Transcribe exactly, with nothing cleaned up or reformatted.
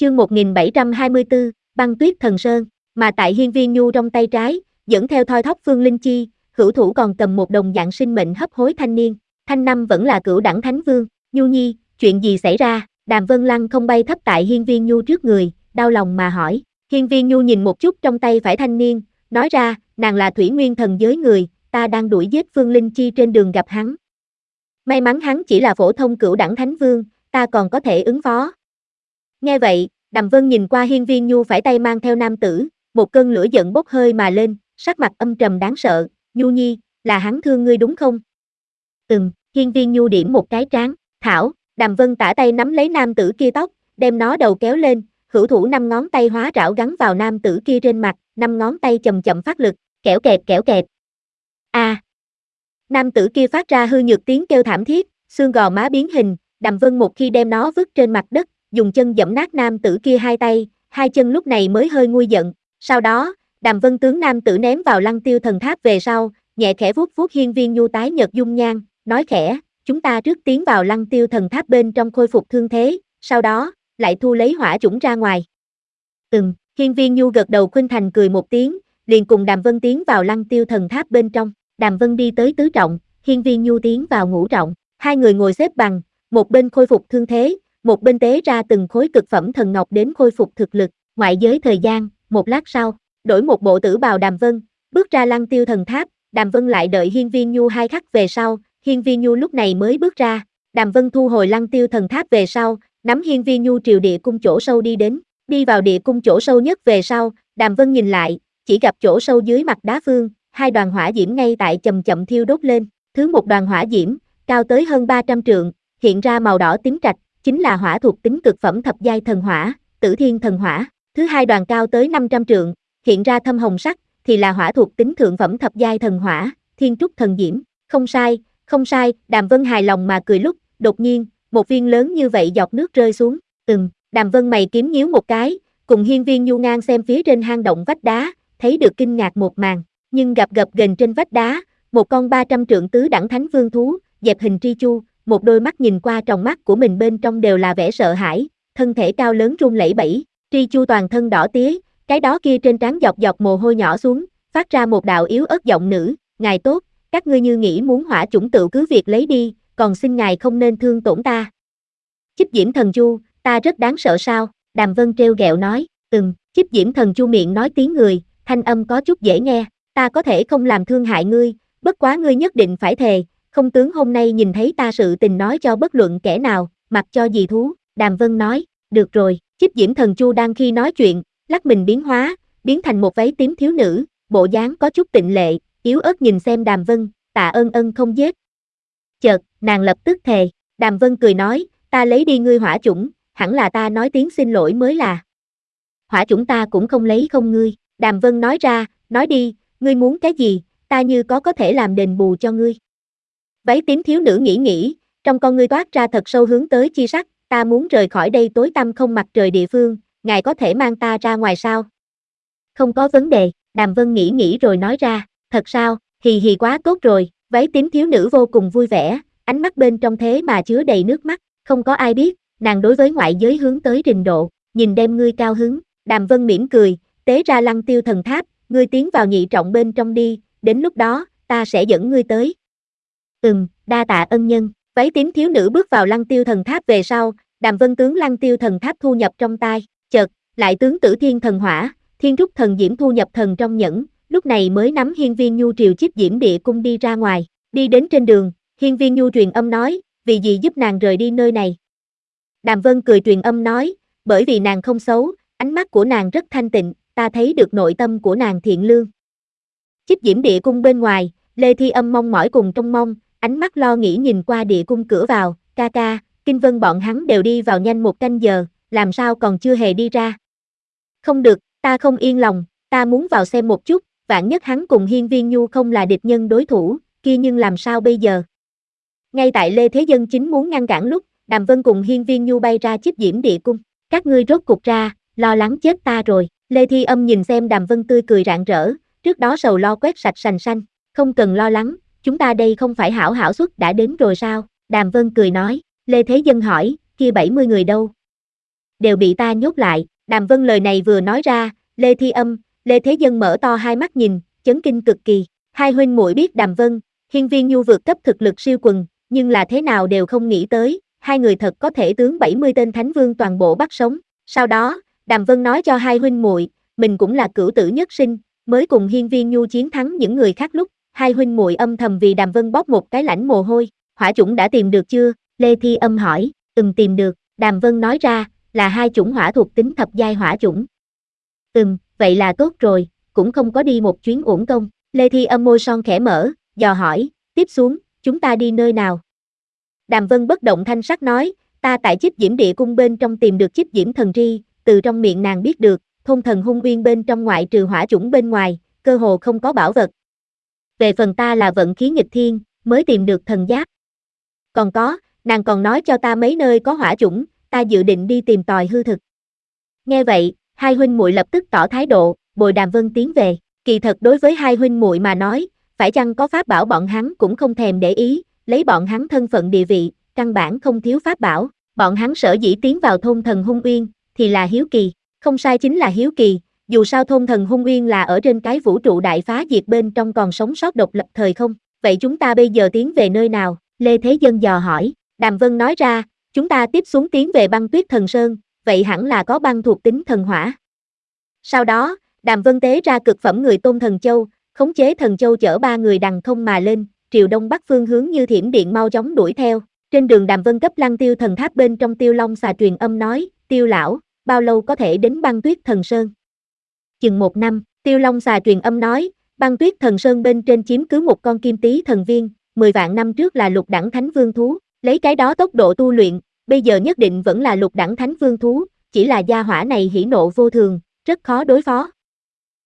Chương một nghìn bảy trăm hai mươi tư, Băng Tuyết Thần Sơn, mà tại hiên viên nhu trong tay trái, dẫn theo thoi thóp phương linh chi, hữu thủ còn cầm một đồng dạng sinh mệnh hấp hối thanh niên, thanh năm vẫn là cửu đẳng thánh vương. Nhu nhi, chuyện gì xảy ra? Đàm Vân Lăng không bay thấp tại hiên viên nhu trước người, đau lòng mà hỏi. Hiên viên nhu nhìn một chút trong tay phải thanh niên, nói ra, nàng là thủy nguyên thần giới người, ta đang đuổi giết phương linh chi trên đường gặp hắn. May mắn hắn chỉ là phổ thông cửu đẳng thánh vương, ta còn có thể ứng phó. Nghe vậy, Đàm Vân nhìn qua hiên viên nhu phải tay mang theo nam tử, một cơn lửa giận bốc hơi mà lên, sắc mặt âm trầm đáng sợ. Nhu nhi, là hắn thương ngươi đúng không? Ừm, hiên viên nhu điểm một cái trán. Thảo. Đàm Vân tả tay nắm lấy nam tử kia tóc, đem nó đầu kéo lên, hữu thủ năm ngón tay hóa trảo gắn vào nam tử kia trên mặt, năm ngón tay chậm chậm phát lực, kẽo kẹt kẽo kẹt. A. À. Nam tử kia phát ra hư nhược tiếng kêu thảm thiết, xương gò má biến hình. Đàm Vân một khi đem nó vứt trên mặt đất, dùng chân giẫm nát nam tử kia hai tay, hai chân lúc này mới hơi nguôi giận. Sau đó, Đàm Vân tướng nam tử ném vào Lăng Tiêu Thần Tháp về sau, nhẹ khẽ vuốt vuốt hiên viên nhu tái nhợt dung nhan, nói khẽ, chúng ta trước tiến vào Lăng Tiêu Thần Tháp bên trong khôi phục thương thế, sau đó, lại thu lấy hỏa chủng ra ngoài. Ừm, hiên viên nhu gật đầu khuynh thành cười một tiếng, liền cùng Đàm Vân tiến vào Lăng Tiêu Thần Tháp bên trong. Đàm Vân đi tới tứ trọng, hiên viên nhu tiến vào ngũ trọng, hai người ngồi xếp bằng, một bên khôi phục thương thế, một bên tế ra từng khối cực phẩm thần ngọc đến khôi phục thực lực. Ngoại giới thời gian, một lát sau, đổi một bộ tử bào Đàm Vân, bước ra Lăng Tiêu Thần Tháp. Đàm Vân lại đợi hiên viên nhu hai khắc về sau, hiên viên nhu lúc này mới bước ra. Đàm Vân thu hồi Lăng Tiêu Thần Tháp về sau, nắm hiên viên nhu triều địa cung chỗ sâu đi đến. Đi vào địa cung chỗ sâu nhất về sau, Đàm Vân nhìn lại, chỉ gặp chỗ sâu dưới mặt đá phương, hai đoàn hỏa diễm ngay tại chậm chậm thiêu đốt lên. Thứ một đoàn hỏa diễm, cao tới hơn ba trăm trượng, hiện ra màu đỏ tím trạch, chính là hỏa thuộc tính cực phẩm thập giai thần hỏa, Tử Thiên Thần Hỏa. Thứ hai đoàn cao tới năm trăm trượng, hiện ra thâm hồng sắc, thì là hỏa thuộc tính thượng phẩm thập giai thần hỏa, Thiên Trúc Thần Diễm. Không sai, không sai, Đàm Vân hài lòng mà cười lúc, đột nhiên, một viên lớn như vậy giọt nước rơi xuống. Ừm, Đàm Vân mày kiếm nhíu một cái, cùng hiên viên nhu ngang xem phía trên hang động vách đá, thấy được kinh ngạc một màn, nhưng gặp gập ghềnh trên vách đá, một con ba trăm trượng tứ đẳng thánh vương thú, dẹp hình tri chu, một đôi mắt nhìn qua tròng mắt của mình bên trong đều là vẻ sợ hãi, thân thể cao lớn run lẩy bẩy, tri chu toàn thân đỏ tía, cái đó kia trên trán giọt giọt mồ hôi nhỏ xuống, phát ra một đạo yếu ớt giọng nữ, ngài tốt, các ngươi như nghĩ muốn hỏa chủng tựu cứ việc lấy đi, còn xin ngài không nên thương tổn ta. Chíp Diễm Thần Chu, ta rất đáng sợ sao? Đàm Vân trêu ghẹo nói, ừm, Chíp Diễm Thần Chu miệng nói tiếng người, thanh âm có chút dễ nghe, ta có thể không làm thương hại ngươi, bất quá ngươi nhất định phải thề, không tướng hôm nay nhìn thấy ta sự tình nói cho bất luận kẻ nào, mặc cho gì thú. Đàm Vân nói, được rồi. Chíp Diễm Thần Chu đang khi nói chuyện, lắc mình biến hóa, biến thành một váy tím thiếu nữ, bộ dáng có chút tịnh lệ, yếu ớt nhìn xem Đàm Vân, tạ ơn ân không giết. Chợt, nàng lập tức thề. Đàm Vân cười nói, ta lấy đi ngươi hỏa chủng, hẳn là ta nói tiếng xin lỗi mới là. Hỏa chủng ta cũng không lấy không ngươi. Đàm Vân nói ra, nói đi, ngươi muốn cái gì, ta như có có thể làm đền bù cho ngươi. Váy tím thiếu nữ nghĩ nghĩ, trong con ngươi toát ra thật sâu hướng tới chi sắc, ta muốn rời khỏi đây tối tăm không mặt trời địa phương, ngài có thể mang ta ra ngoài sao? Không có vấn đề. Đàm Vân nghĩ nghĩ rồi nói ra, thật sao, hì hì quá tốt rồi. Váy tím thiếu nữ vô cùng vui vẻ, ánh mắt bên trong thế mà chứa đầy nước mắt, không có ai biết, nàng đối với ngoại giới hướng tới trình độ, nhìn đem ngươi cao hứng. Đàm Vân mỉm cười, tế ra Lăng Tiêu Thần Tháp, ngươi tiến vào nhị trọng bên trong đi, đến lúc đó, ta sẽ dẫn ngươi tới. Ừm, đa tạ ân nhân. Váy tím thiếu nữ bước vào Lăng Tiêu Thần Tháp về sau, Đàm Vân tướng Lăng Tiêu Thần Tháp thu nhập trong tay, chợt, lại tướng Tử Thiên Thần Hỏa, Thiên Trúc Thần Diễm thu nhập thần trong nhẫn, lúc này mới nắm hiên viên nhu triều Chíp Diễm Địa Cung đi ra ngoài. Đi đến trên đường, hiên viên nhu truyền âm nói, vì gì giúp nàng rời đi nơi này. Đàm Vân cười truyền âm nói, bởi vì nàng không xấu, ánh mắt của nàng rất thanh tịnh, ta thấy được nội tâm của nàng thiện lương. Chíp Diễm Địa Cung bên ngoài, Lê Thi Âm mong mỏi cùng trông mong, ánh mắt lo nghĩ nhìn qua địa cung cửa vào, ca ca, Kinh Vân bọn hắn đều đi vào nhanh một canh giờ, làm sao còn chưa hề đi ra. Không được, ta không yên lòng, ta muốn vào xem một chút, vạn nhất hắn cùng hiên viên nhu không là địch nhân đối thủ, kia nhưng làm sao bây giờ. Ngay tại Lê Thế Dân chính muốn ngăn cản lúc, Đàm Vân cùng hiên viên nhu bay ra Chíp Diễm Địa Cung, các ngươi rốt cục ra, lo lắng chết ta rồi. Lê Thi Âm nhìn xem Đàm Vân tươi cười rạng rỡ, trước đó sầu lo quét sạch sành xanh, không cần lo lắng, chúng ta đây không phải hảo hảo suất đã đến rồi sao? Đàm Vân cười nói. Lê Thế Dân hỏi, kia bảy mươi người đâu? đều bị ta nhốt lại. Đàm Vân lời này vừa nói ra, Lê Thi Âm, Lê Thế Dân mở to hai mắt nhìn, chấn kinh cực kỳ. Hai huynh muội biết Đàm Vân, Hiên Viên Nhu vượt cấp thực lực siêu quần, nhưng là thế nào đều không nghĩ tới, hai người thật có thể tướng bảy mươi tên thánh vương toàn bộ bắt sống. Sau đó, Đàm Vân nói cho hai huynh muội, mình cũng là cửu tử nhất sinh, mới cùng Hiên Viên Nhu chiến thắng những người khác lúc, hai huynh muội âm thầm vì Đàm Vân bóp một cái lãnh mồ hôi. Hỏa chủng đã tìm được chưa? Lê Thi Âm hỏi. Ừm, tìm được. Đàm Vân nói ra, là hai chủng hỏa thuộc tính thập giai hỏa chủng. Ừm, vậy là tốt rồi, cũng không có đi một chuyến uổng công. Lê Thi Âm môi son khẽ mở, dò hỏi, tiếp xuống, chúng ta đi nơi nào? Đàm Vân bất động thanh sắc nói, ta tại Chích Diễm Địa Cung bên trong tìm được Chích Diễm Thần Ri, từ trong miệng nàng biết được, thôn thần hung uyên bên trong ngoại trừ hỏa chủng bên ngoài, cơ hồ không có bảo vật. Về phần ta là vận khí nghịch thiên, mới tìm được thần giáp. Còn có, nàng còn nói cho ta mấy nơi có hỏa chủng, ta dự định đi tìm tòi hư thực. Nghe vậy, hai huynh muội lập tức tỏ thái độ, bồi Đàm Vân tiến về. Kỳ thật đối với hai huynh muội mà nói, phải chăng có pháp bảo bọn hắn cũng không thèm để ý, lấy bọn hắn thân phận địa vị, căn bản không thiếu pháp bảo. Bọn hắn sở dĩ tiến vào thôn thần hung uyên, thì là hiếu kỳ, không sai chính là hiếu kỳ, dù sao thôn thần hung uyên là ở trên cái vũ trụ đại phá diệt bên trong còn sống sót độc lập thời không. Vậy chúng ta bây giờ tiến về nơi nào? Lê Thế Dân dò hỏi. Đàm Vân nói ra, chúng ta tiếp xuống tiến về băng tuyết thần sơn, vậy hẳn là có băng thuộc tính thần hỏa. Sau đó, Đàm Vân tế ra cực phẩm người tôn thần châu, khống chế thần châu chở ba người đằng không mà lên, triều đông bắc phương hướng như thiểm điện mau chóng đuổi theo. Trên đường Đàm Vân cấp Lăng Tiêu thần tháp bên trong Tiêu Long xà truyền âm nói, Tiêu lão, bao lâu có thể đến băng tuyết thần sơn? Chừng một năm, Tiêu Long xà truyền âm nói, băng tuyết thần sơn bên trên chiếm cứ một con kim tý thần viên, mười vạn năm trước là lục đẳng thánh vương thú, lấy cái đó tốc độ tu luyện, bây giờ nhất định vẫn là lục đẳng thánh vương thú, chỉ là gia hỏa này hỉ nộ vô thường, rất khó đối phó.